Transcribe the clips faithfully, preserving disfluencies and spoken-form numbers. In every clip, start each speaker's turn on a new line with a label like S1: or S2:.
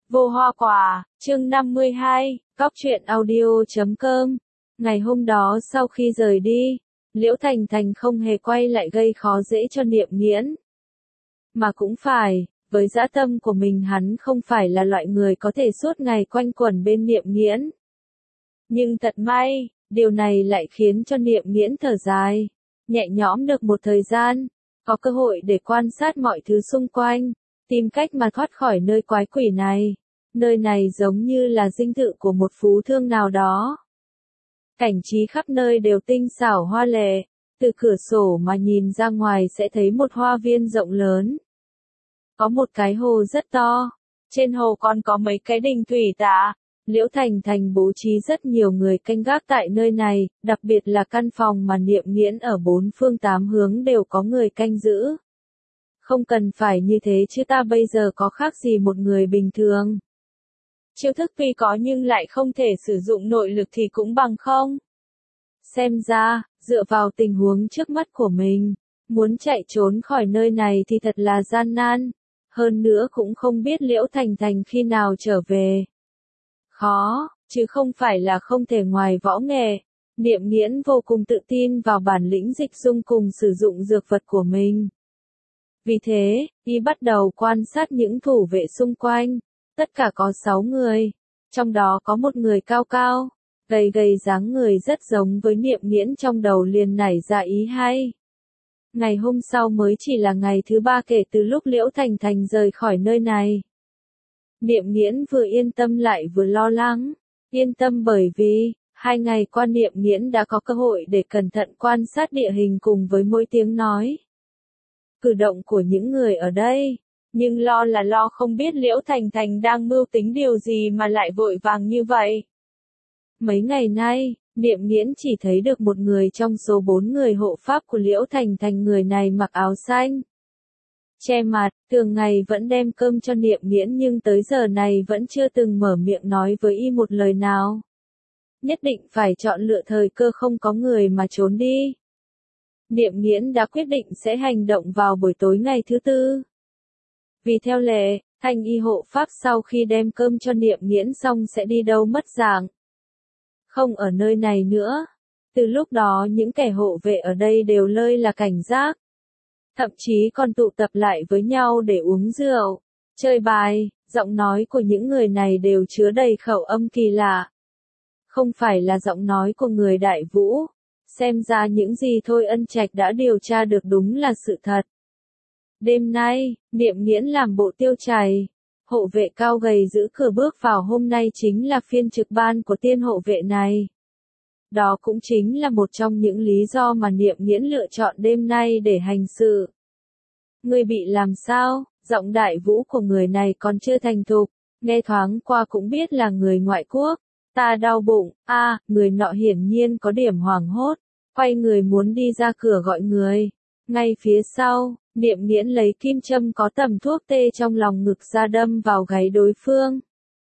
S1: Vô hoa quả, chương năm mươi hai, góc truyện audio chấm com. Ngày hôm đó sau khi rời đi, Liễu Thành Thành không hề quay lại gây khó dễ cho Niệm Nghiễn. Mà cũng phải, với dã tâm của mình hắn không phải là loại người có thể suốt ngày quanh quẩn bên Niệm Nghiễn. Nhưng thật may, điều này lại khiến cho Niệm Nghiễn thở dài, nhẹ nhõm được một thời gian, có cơ hội để quan sát mọi thứ xung quanh, tìm cách mà thoát khỏi nơi quái quỷ này. Nơi này giống như là dinh thự của một phú thương nào đó. Cảnh trí khắp nơi đều tinh xảo hoa lệ, từ cửa sổ mà nhìn ra ngoài sẽ thấy một hoa viên rộng lớn. Có một cái hồ rất to, trên hồ còn có mấy cái đình thủy tạ. Liễu Thành Thành bố trí rất nhiều người canh gác tại nơi này, đặc biệt là căn phòng mà Niệm Nghiễn ở bốn phương tám hướng đều có người canh giữ. Không cần phải như thế chứ ta bây giờ có khác gì một người bình thường. Chiêu thức tuy có nhưng lại không thể sử dụng nội lực thì cũng bằng không. Xem ra, dựa vào tình huống trước mắt của mình, muốn chạy trốn khỏi nơi này thì thật là gian nan. Hơn nữa cũng không biết Liễu Thành Thành khi nào trở về. Khó, chứ không phải là không thể ngoài võ nghệ. Niệm Nghiễn vô cùng tự tin vào bản lĩnh dịch dung cùng sử dụng dược vật của mình. Vì thế, y bắt đầu quan sát những thủ vệ xung quanh. Tất cả có sáu người, trong đó có một người cao cao, gầy gầy dáng người rất giống với Niệm Nghiễn, trong đầu liền nảy ra ý hay. Ngày hôm sau mới chỉ là ngày thứ ba kể từ lúc Liễu Thành Thành rời khỏi nơi này. Niệm Nghiễn vừa yên tâm lại vừa lo lắng. Yên tâm bởi vì, hai ngày qua Niệm Nghiễn đã có cơ hội để cẩn thận quan sát địa hình cùng với mỗi tiếng nói, cử động của những người ở đây. Nhưng lo là lo không biết Liễu Thành Thành đang mưu tính điều gì mà lại vội vàng như vậy. Mấy ngày nay, Niệm Nghiễn chỉ thấy được một người trong số bốn người hộ pháp của Liễu Thành Thành, người này mặc áo xanh, che mặt, thường ngày vẫn đem cơm cho Niệm Nghiễn nhưng tới giờ này vẫn chưa từng mở miệng nói với y một lời nào. Nhất định phải chọn lựa thời cơ không có người mà trốn đi. Niệm Nghiễn đã quyết định sẽ hành động vào buổi tối ngày thứ tư. Vì theo lệ, thanh y hộ pháp sau khi đem cơm cho Niệm Nghiễn xong sẽ đi đâu mất dạng. Không ở nơi này nữa. Từ lúc đó những kẻ hộ vệ ở đây đều lơi là cảnh giác. Thậm chí còn tụ tập lại với nhau để uống rượu, chơi bài. Giọng nói của những người này đều chứa đầy khẩu âm kỳ lạ. Không phải là giọng nói của người Đại Vũ. Xem ra những gì Thôi Ân Trạch đã điều tra được đúng là sự thật. Đêm nay, Niệm Nghiễn làm bộ tiêu chảy. Hộ vệ cao gầy giữ cửa bước vào, hôm nay chính là phiên trực ban của tiên hộ vệ này. Đó cũng chính là một trong những lý do mà Niệm Nghiễn lựa chọn đêm nay để hành sự. Người bị làm sao? Giọng Đại Vũ của người này còn chưa thành thục, nghe thoáng qua cũng biết là người ngoại quốc. Ta đau bụng. A, à, người nọ hiển nhiên có điểm hoảng hốt, quay người muốn đi ra cửa gọi người. Ngay phía sau, Niệm Nghiễn lấy kim châm có tầm thuốc tê trong lòng ngực ra đâm vào gáy đối phương.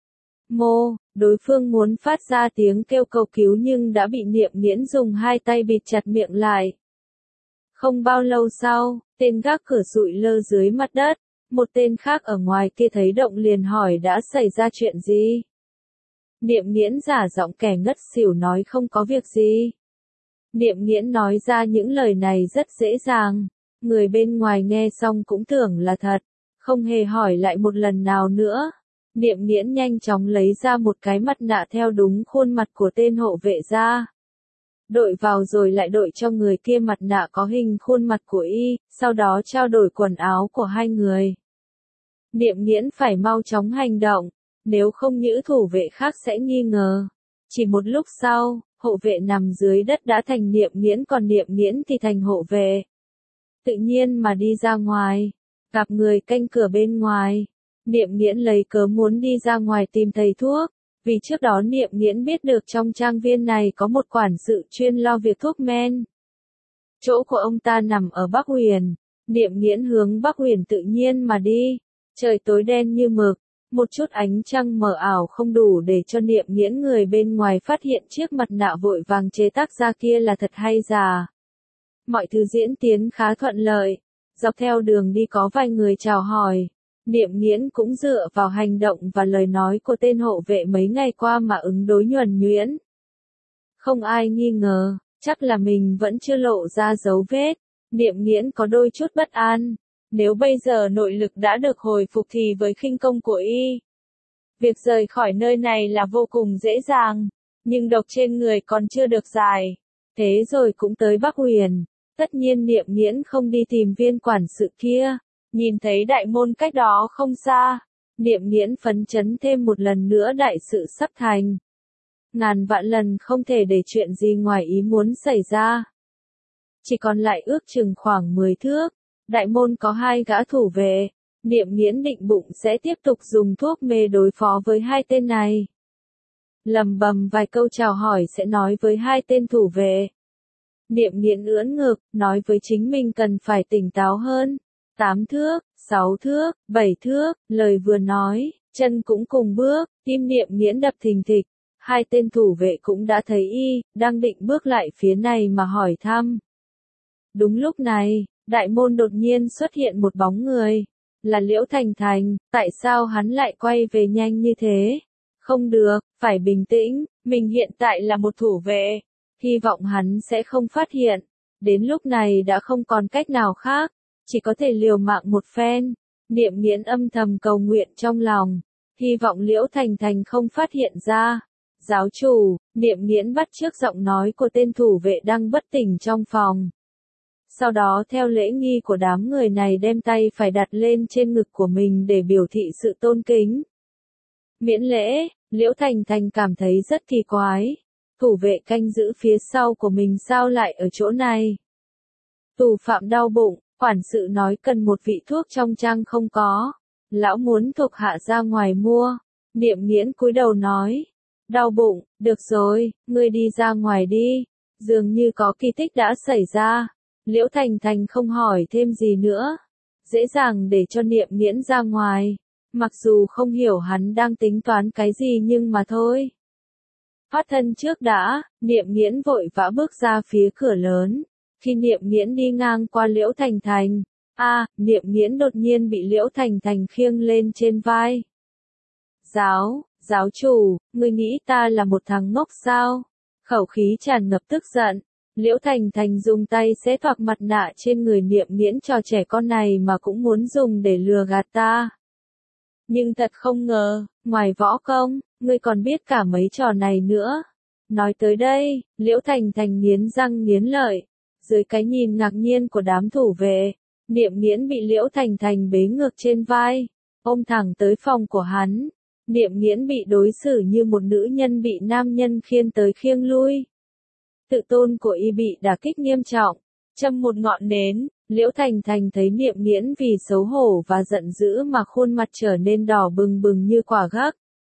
S1: Mô, đối phương muốn phát ra tiếng kêu cầu cứu nhưng đã bị Niệm Nghiễn dùng hai tay bịt chặt miệng lại. Không bao lâu sau, tên gác cửa sụi lơ dưới mặt đất, một tên khác ở ngoài kia thấy động liền hỏi đã xảy ra chuyện gì. Niệm Nghiễn giả giọng kẻ ngất xỉu nói không có việc gì. Niệm Nghiễn nói ra những lời này rất dễ dàng. Người bên ngoài nghe xong cũng tưởng là thật, không hề hỏi lại một lần nào nữa. Niệm Nghiễn nhanh chóng lấy ra một cái mặt nạ theo đúng khuôn mặt của tên hộ vệ ra. Đội vào rồi lại đội cho người kia mặt nạ có hình khuôn mặt của y, sau đó trao đổi quần áo của hai người. Niệm Nghiễn phải mau chóng hành động, nếu không những thủ vệ khác sẽ nghi ngờ. Chỉ một lúc sau, hộ vệ nằm dưới đất đã thành Niệm Nghiễn, còn Niệm Nghiễn thì thành hộ vệ. Tự nhiên mà đi ra ngoài, gặp người canh cửa bên ngoài. Niệm Nghiễn lấy cớ muốn đi ra ngoài tìm thầy thuốc, vì trước đó Niệm Nghiễn biết được trong trang viên này có một quản sự chuyên lo việc thuốc men. Chỗ của ông ta nằm ở Bắc Huyền. Niệm Nghiễn hướng Bắc Huyền tự nhiên mà đi. Trời tối đen như mực, một chút ánh trăng mờ ảo không đủ để cho Niệm Nghiễn người bên ngoài phát hiện chiếc mặt nạ vội vàng chế tác ra kia là thật hay giả. Mọi thứ diễn tiến khá thuận lợi. Dọc theo đường đi có vài người chào hỏi. Niệm Nghiễn cũng dựa vào hành động và lời nói của tên hộ vệ mấy ngày qua mà ứng đối nhuần nhuyễn. Không ai nghi ngờ, chắc là mình vẫn chưa lộ ra dấu vết. Niệm Nghiễn có đôi chút bất an. Nếu bây giờ nội lực đã được hồi phục thì với khinh công của y, việc rời khỏi nơi này là vô cùng dễ dàng. Nhưng độc trên người còn chưa được giải. Thế rồi cũng tới Bắc Huyền. Tất nhiên Niệm Nghiễn không đi tìm viên quản sự kia. Nhìn thấy đại môn cách đó không xa. Niệm Nghiễn phấn chấn thêm một lần nữa đại sự sắp thành. Ngàn vạn lần không thể để chuyện gì ngoài ý muốn xảy ra. Chỉ còn lại ước chừng khoảng mười thước. Đại môn có hai gã thủ vệ. Niệm Nghiễn định bụng sẽ tiếp tục dùng thuốc mê đối phó với hai tên này. Lầm bầm vài câu chào hỏi sẽ nói với hai tên thủ vệ. Niệm Nghiễn ưỡn ngực, nói với chính mình cần phải tỉnh táo hơn. Tám thước, sáu thước, bảy thước, lời vừa nói, chân cũng cùng bước, tim Niệm Nghiễn đập thình thịch. Hai tên thủ vệ cũng đã thấy y, đang định bước lại phía này mà hỏi thăm. Đúng lúc này, đại môn đột nhiên xuất hiện một bóng người. Là Liễu Thành Thành, tại sao hắn lại quay về nhanh như thế? Không được, phải bình tĩnh, mình hiện tại là một thủ vệ. Hy vọng hắn sẽ không phát hiện. Đến lúc này đã không còn cách nào khác, chỉ có thể liều mạng một phen. Niệm Nghiễn âm thầm cầu nguyện trong lòng, hy vọng Liễu Thành Thành không phát hiện ra. Giáo chủ, Niệm Nghiễn bắt chước giọng nói của tên thủ vệ đang bất tỉnh trong phòng. Sau đó theo lễ nghi của đám người này đem tay phải đặt lên trên ngực của mình để biểu thị sự tôn kính. Miễn lễ, Liễu Thành Thành cảm thấy rất kỳ quái. Thủ vệ canh giữ phía sau của mình sao lại ở chỗ này? Tù phạm đau bụng, quản sự nói cần một vị thuốc trong trang không có. Lão muốn thuộc hạ ra ngoài mua. Niệm Nghiễn cúi đầu nói. Đau bụng, được rồi, ngươi đi ra ngoài đi. Dường như có kỳ tích đã xảy ra. Liễu Thành Thành không hỏi thêm gì nữa. Dễ dàng để cho Niệm Nghiễn ra ngoài. Mặc dù không hiểu hắn đang tính toán cái gì nhưng mà thôi. Thoát thân trước đã, Niệm Nghiễn vội vã bước ra phía cửa lớn. Khi Niệm Nghiễn đi ngang qua Liễu Thành Thành, a, à, Niệm Nghiễn đột nhiên bị Liễu Thành Thành khiêng lên trên vai. Giáo, giáo chủ, ngươi nghĩ ta là một thằng ngốc sao? Khẩu khí tràn ngập tức giận. Liễu Thành Thành dùng tay xé toạc mặt nạ trên người Niệm Nghiễn cho trẻ con này mà cũng muốn dùng để lừa gạt ta. Nhưng thật không ngờ, ngoài võ công, ngươi còn biết cả mấy trò này nữa. Nói tới đây, Liễu Thành Thành nghiến răng nghiến lợi. Dưới cái nhìn ngạc nhiên của đám thủ vệ, Niệm Nghiễn bị Liễu Thành Thành bế ngược trên vai, ôm thẳng tới phòng của hắn. Niệm Nghiễn bị đối xử như một nữ nhân bị nam nhân khiêng tới khiêng lui. Tự tôn của y bị đả kích nghiêm trọng. Châm một ngọn nến, Liễu Thành Thành thấy Niệm Nghiễn vì xấu hổ và giận dữ mà khuôn mặt trở nên đỏ bừng bừng như quả gấc.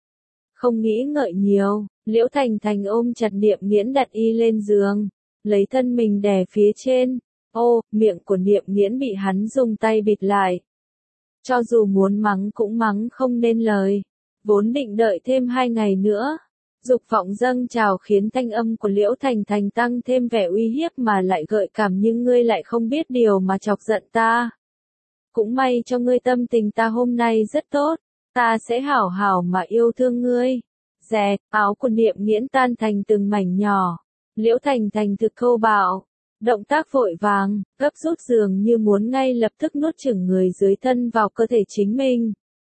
S1: Không nghĩ ngợi nhiều, Liễu Thành Thành ôm chặt Niệm Nghiễn đặt y lên giường, lấy thân mình đè phía trên. Ô, miệng của Niệm Nghiễn bị hắn dùng tay bịt lại. Cho dù muốn mắng cũng mắng không nên lời. Vốn định đợi thêm hai ngày nữa. Dục vọng dâng trào khiến thanh âm của Liễu Thành Thành tăng thêm vẻ uy hiếp mà lại gợi cảm, nhưng ngươi lại không biết điều mà chọc giận ta. Cũng may cho ngươi tâm tình ta hôm nay rất tốt, ta sẽ hảo hảo mà yêu thương ngươi. Dẹt, áo của Niệm Nghiễn tan thành từng mảnh nhỏ. Liễu Thành Thành thực thô bạo, động tác vội vàng, gấp rút dường như muốn ngay lập tức nuốt chửng người dưới thân vào cơ thể chính mình.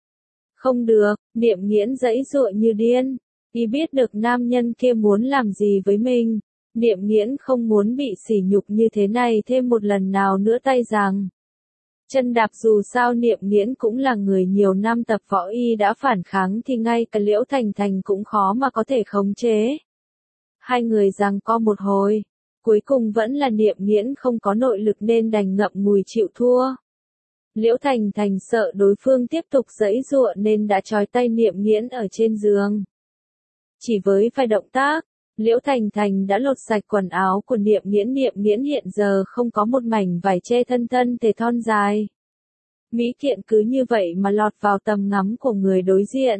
S1: Không được, Niệm Nghiễn giãy giụa như điên. Y biết được nam nhân kia muốn làm gì với mình. Niệm Nghiễn không muốn bị sỉ nhục như thế này thêm một lần nào nữa tay rằng. Chân đạp, dù sao Niệm Nghiễn cũng là người nhiều năm tập võ, y đã phản kháng thì ngay cả Liễu Thành Thành cũng khó mà có thể khống chế. Hai người giằng co một hồi. Cuối cùng vẫn là Niệm Nghiễn không có nội lực nên đành ngậm ngùi chịu thua. Liễu Thành Thành sợ đối phương tiếp tục giãy giụa nên đã trói tay Niệm Nghiễn ở trên giường. Chỉ với vài động tác, Liễu Thành Thành đã lột sạch quần áo của Niệm Nghiễn. Niệm Nghiễn hiện giờ không có một mảnh vải che thân thân thể thon dài. Mỹ kiện cứ như vậy mà lọt vào tầm ngắm của người đối diện.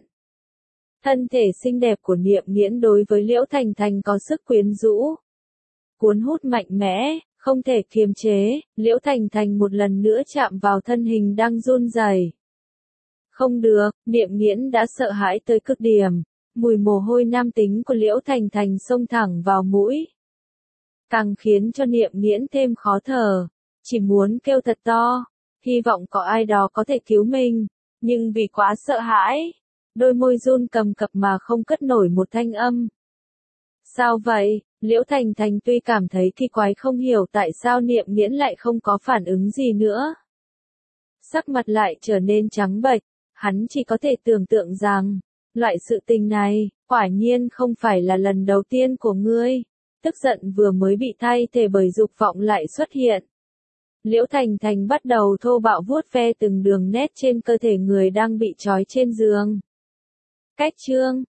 S1: Thân thể xinh đẹp của Niệm Nghiễn đối với Liễu Thành Thành có sức quyến rũ, cuốn hút mạnh mẽ, không thể kiềm chế. Liễu Thành Thành một lần nữa chạm vào thân hình đang run rẩy. Không được, Niệm Nghiễn đã sợ hãi tới cực điểm. Mùi mồ hôi nam tính của Liễu Thành Thành xông thẳng vào mũi. Càng khiến cho Niệm Nghiễn thêm khó thở. Chỉ muốn kêu thật to. Hy vọng có ai đó có thể cứu mình. Nhưng vì quá sợ hãi. Đôi môi run cầm cập mà không cất nổi một thanh âm. Sao vậy? Liễu Thành Thành tuy cảm thấy kỳ quái không hiểu tại sao Niệm Nghiễn lại không có phản ứng gì nữa. Sắc mặt lại trở nên trắng bệch. Hắn chỉ có thể tưởng tượng rằng, loại sự tình này, quả nhiên không phải là lần đầu tiên của ngươi. Tức giận vừa mới bị thay thế bởi dục vọng lại xuất hiện. Liễu Thành Thành bắt đầu thô bạo vuốt ve từng đường nét trên cơ thể người đang bị trói trên giường. Cách chương